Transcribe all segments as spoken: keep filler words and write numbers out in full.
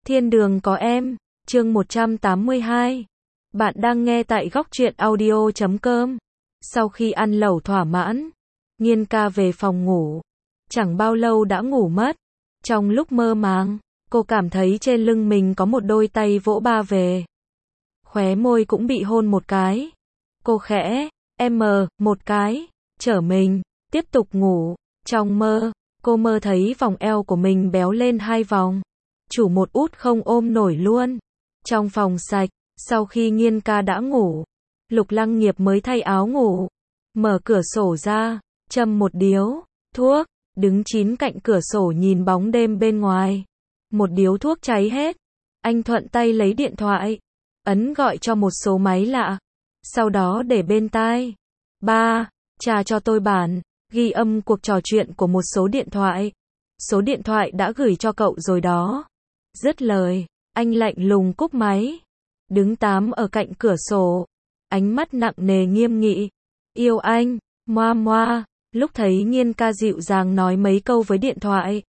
Thiên đường có em, chương một trăm tám mươi hai. Bạn đang nghe tại góc truyện audio chấm com. Sau khi ăn lẩu thỏa mãn, Nhiên ca về phòng ngủ. Chẳng bao lâu đã ngủ mất. Trong lúc mơ màng, cô cảm thấy trên lưng mình có một đôi tay vỗ ba về. Khóe môi cũng bị hôn một cái. Cô khẽ, em mờ, một cái, trở mình, tiếp tục ngủ. Trong mơ, cô mơ thấy vòng eo của mình béo lên hai vòng. Chủ một út không ôm nổi luôn. Trong phòng sạch, sau khi Nhiên ca đã ngủ, Lục Lăng Nghiệp mới thay áo ngủ. Mở cửa sổ ra, châm một điếu thuốc, đứng chín cạnh cửa sổ nhìn bóng đêm bên ngoài. Một điếu thuốc cháy hết. Anh thuận tay lấy điện thoại, ấn gọi cho một số máy lạ. Sau đó để bên tai. Ba, trả cho tôi bản, ghi âm cuộc trò chuyện của một số điện thoại. Số điện thoại đã gửi cho cậu rồi đó. Dứt lời, anh lạnh lùng cúp máy. Đứng tám ở cạnh cửa sổ, ánh mắt nặng nề nghiêm nghị. Yêu anh, moa moa. Lúc thấy Nhiên ca dịu dàng nói mấy câu với điện thoại.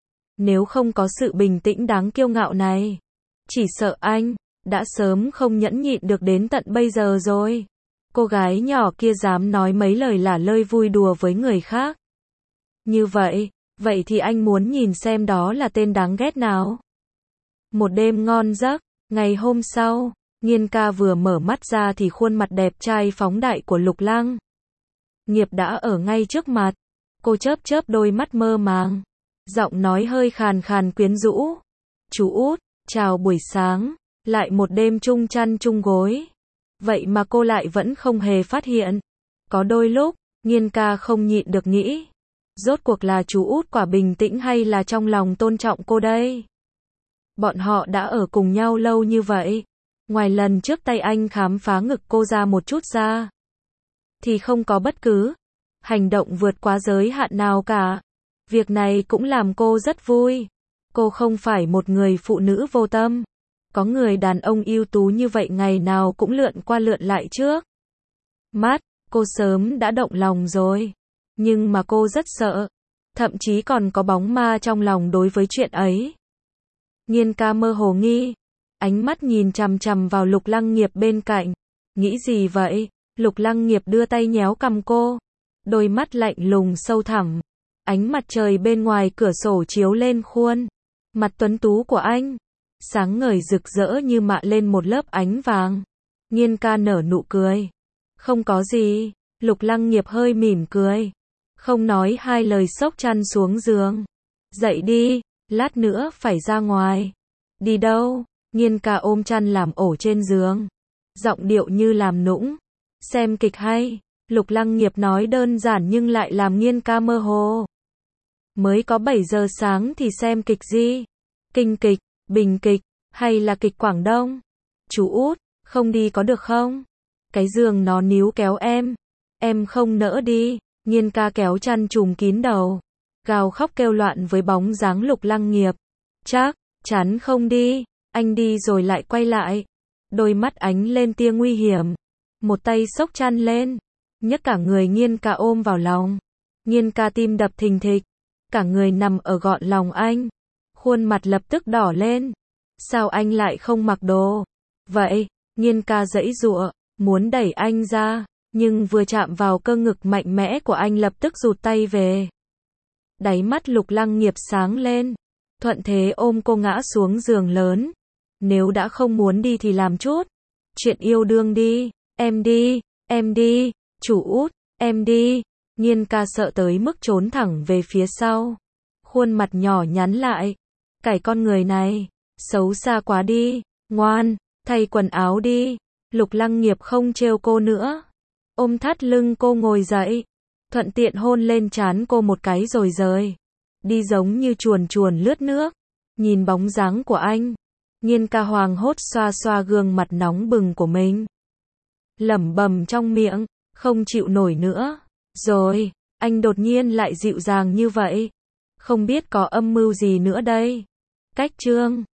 Nếu không có sự bình tĩnh đáng kiêu ngạo này, chỉ sợ anh đã sớm không nhẫn nhịn được đến tận bây giờ rồi. Cô gái nhỏ kia dám nói mấy lời lả lơi vui đùa với người khác. Như vậy, vậy thì anh muốn nhìn xem đó là tên đáng ghét nào. Một đêm ngon giấc, ngày hôm sau, Nhiên ca vừa mở mắt ra thì khuôn mặt đẹp trai phóng đại của Lục Lăng Nghiệp đã ở ngay trước mặt. Cô chớp chớp đôi mắt mơ màng, giọng nói hơi khàn khàn quyến rũ. Chú út, chào buổi sáng, lại một đêm chung chăn chung gối. Vậy mà cô lại vẫn không hề phát hiện. Có đôi lúc, Nhiên ca không nhịn được nghĩ, rốt cuộc là chú út quả bình tĩnh hay là trong lòng tôn trọng cô đây? Bọn họ đã ở cùng nhau lâu như vậy. Ngoài lần trước tay anh khám phá ngực cô ra một chút ra, thì không có bất cứ hành động vượt quá giới hạn nào cả. Việc này cũng làm cô rất vui. Cô không phải một người phụ nữ vô tâm. Có người đàn ông ưu tú như vậy ngày nào cũng lượn qua lượn lại trước mắt, cô sớm đã động lòng rồi. Nhưng mà cô rất sợ, thậm chí còn có bóng ma trong lòng đối với chuyện ấy. Nhiên ca mơ hồ nghi, ánh mắt nhìn chằm chằm vào Lục Lăng Nghiệp bên cạnh. Nghĩ gì vậy? Lục Lăng Nghiệp đưa tay nhéo cằm cô, đôi mắt lạnh lùng sâu thẳm. Ánh mặt trời bên ngoài cửa sổ chiếu lên khuôn mặt tuấn tú của anh, sáng ngời rực rỡ như mạ lên một lớp ánh vàng. Nhiên ca nở nụ cười. Không có gì. Lục Lăng Nghiệp hơi mỉm cười, không nói hai lời xốc chăn xuống giường. Dậy đi, lát nữa phải ra ngoài. Đi đâu? Nhiên ca ôm chăn làm ổ trên giường, giọng điệu như làm nũng. Xem kịch hay. Lục Lăng Nghiệp nói đơn giản nhưng lại làm Nhiên ca mơ hồ. Mới có bảy giờ sáng thì xem kịch gì? Kinh kịch, bình kịch, hay là kịch Quảng Đông? Chú út, không đi có được không? Cái giường nó níu kéo em. Em không nỡ đi. Nhiên ca kéo chăn trùm kín đầu, gào khóc kêu loạn với bóng dáng Lục Lăng Nghiệp. Chắc chắn không đi. Anh đi rồi lại quay lại. Đôi mắt ánh lên tia nguy hiểm. Một tay xốc chăn lên, nhấc cả người Nhiên ca ôm vào lòng. Nhiên ca tim đập thình thịch, cả người nằm ở gọn lòng anh. Khuôn mặt lập tức đỏ lên. Sao anh lại không mặc đồ? Vậy, Nhiên ca giãy giụa, muốn đẩy anh ra, nhưng vừa chạm vào cơ ngực mạnh mẽ của anh lập tức rụt tay về. Đáy mắt Lục Lăng Nghiệp sáng lên, thuận thế ôm cô ngã xuống giường lớn. Nếu đã không muốn đi thì làm chút chuyện yêu đương đi. Em đi, em đi, chủ út, em đi. Nhiên ca sợ tới mức trốn thẳng về phía sau. Khuôn mặt nhỏ nhắn lại. Cái con người này, xấu xa quá đi. Ngoan, thay quần áo đi. Lục Lăng Nghiệp không trêu cô nữa. Ôm thắt lưng cô ngồi dậy, thuận tiện hôn lên trán cô một cái rồi rời đi giống như chuồn chuồn lướt nước. Nhìn bóng dáng của anh, Nhiên ca hoảng hốt xoa xoa gương mặt nóng bừng của mình, lẩm bẩm trong miệng, không chịu nổi nữa. Rồi, anh đột nhiên lại dịu dàng như vậy. Không biết có âm mưu gì nữa đây. Cách chương